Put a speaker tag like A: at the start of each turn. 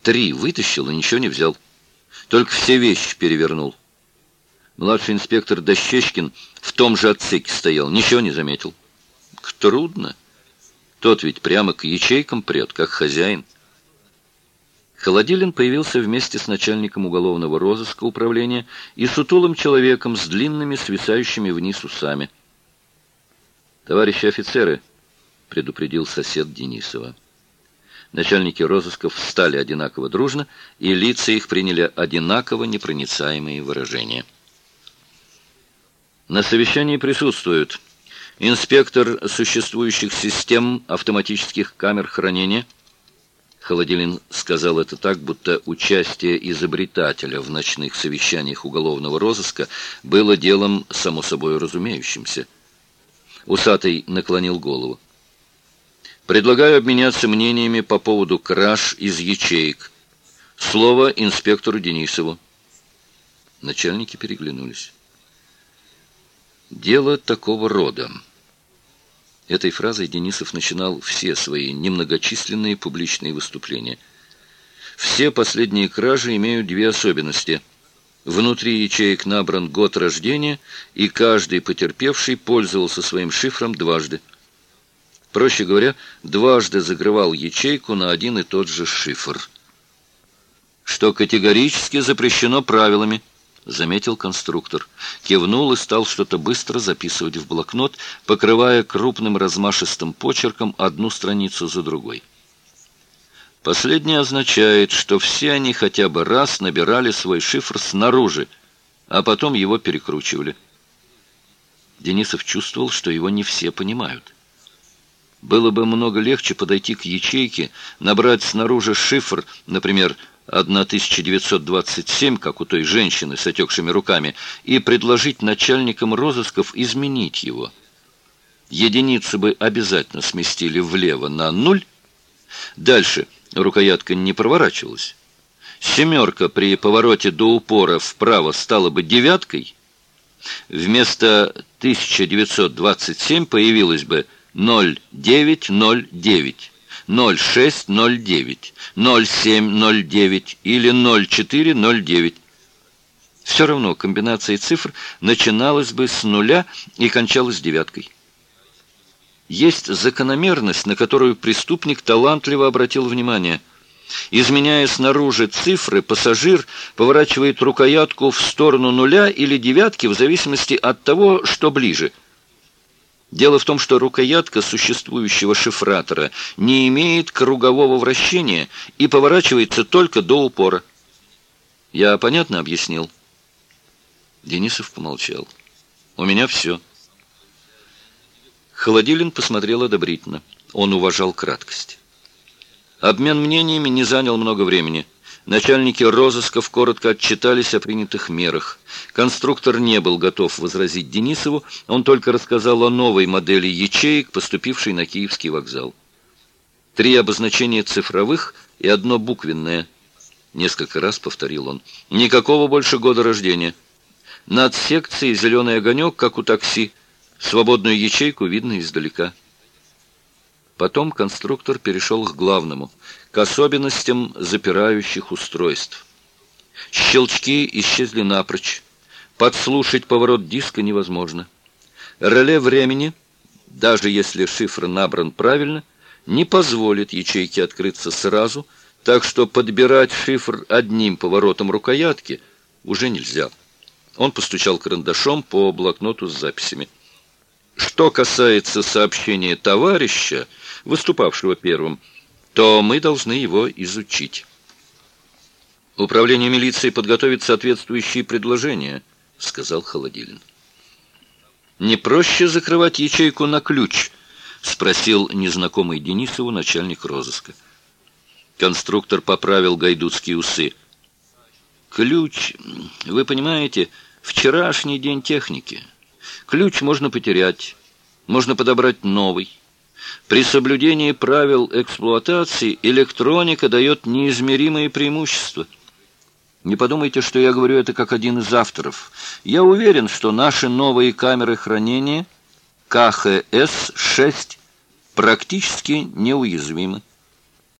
A: 3 вытащил и ничего не взял. Только все вещи перевернул. Младший инспектор Дощечкин в том же отсеке стоял, ничего не заметил. Трудно. Тот ведь прямо к ячейкам прет, как хозяин. Холодилин появился вместе с начальником уголовного розыска управления и сутулым человеком с длинными, свисающими вниз усами. «Товарищи офицеры», — предупредил сосед Денисова. Начальники розысков встали одинаково дружно, и лица их приняли одинаково непроницаемые выражения. На совещании присутствуют инспектор существующих систем автоматических камер хранения. Холодилин сказал это так, будто участие изобретателя в ночных совещаниях уголовного розыска было делом само собой разумеющимся. Усатый наклонил голову. «Предлагаю обменяться мнениями по поводу краж из ячеек. Слово инспектору Денисову». Начальники переглянулись. «Дело такого рода». Этой фразой Денисов начинал все свои немногочисленные публичные выступления. Все последние кражи имеют 2 особенности. Внутри ячеек набран год рождения, и каждый потерпевший пользовался своим шифром дважды. Проще говоря, дважды закрывал ячейку на один и тот же шифр. «Что категорически запрещено правилами», — заметил конструктор. Кивнул и стал что-то быстро записывать в блокнот, покрывая крупным размашистым почерком одну страницу за другой. Последнее означает, что все они хотя бы раз набирали свой шифр снаружи, а потом его перекручивали. Денисов чувствовал, что его не все понимают. Было бы много легче подойти к ячейке, набрать снаружи шифр, например, 1927, как у той женщины с отекшими руками, и предложить начальникам розысков изменить его. Единицу бы обязательно сместили влево на 0. Дальше рукоятка не проворачивалась. 7 при повороте до упора вправо стала бы 9. Вместо 1927 появилась бы 0909. 0609, 0709 или 0409. Все равно комбинация цифр начиналась бы с 0 и кончалась 9. Есть закономерность, на которую преступник талантливо обратил внимание. Изменяя снаружи цифры, пассажир поворачивает рукоятку в сторону 0 или 9 в зависимости от того, что ближе. Дело в том, что рукоятка существующего шифратора не имеет кругового вращения и поворачивается только до упора. Я понятно объяснил? Денисов помолчал. У меня все. Холодилин посмотрел одобрительно. Он уважал краткость. Обмен мнениями не занял много времени. Начальники розысков коротко отчитались о принятых мерах. Конструктор не был готов возразить Денисову, он только рассказал о новой модели ячеек, поступившей на Киевский вокзал. 3 обозначения цифровых и 1 буквенное. Несколько раз повторил он. Никакого больше года рождения. Над секцией зеленый огонек, как у такси. Свободную ячейку видно издалека. Потом конструктор перешел к главному, к особенностям запирающих устройств. Щелчки исчезли напрочь. Подслушать поворот диска невозможно. Реле времени, даже если шифр набран правильно, не позволит ячейке открыться сразу, так что подбирать шифр одним поворотом рукоятки уже нельзя. Он постучал карандашом по блокноту с записями. Что касается сообщения товарища, выступавшего первым, то мы должны его изучить. Управление милиции подготовит соответствующие предложения, сказал Холодилин. Не проще закрывать ячейку на ключ? Спросил незнакомый Денисову начальник розыска. Конструктор поправил гайдутские усы. Ключ, вы понимаете, вчерашний день техники. Ключ можно потерять, можно подобрать новый. При соблюдении правил эксплуатации электроника дает неизмеримые преимущества. Не подумайте, что я говорю это как один из авторов. Я уверен, что наши новые камеры хранения КХС-6 практически неуязвимы.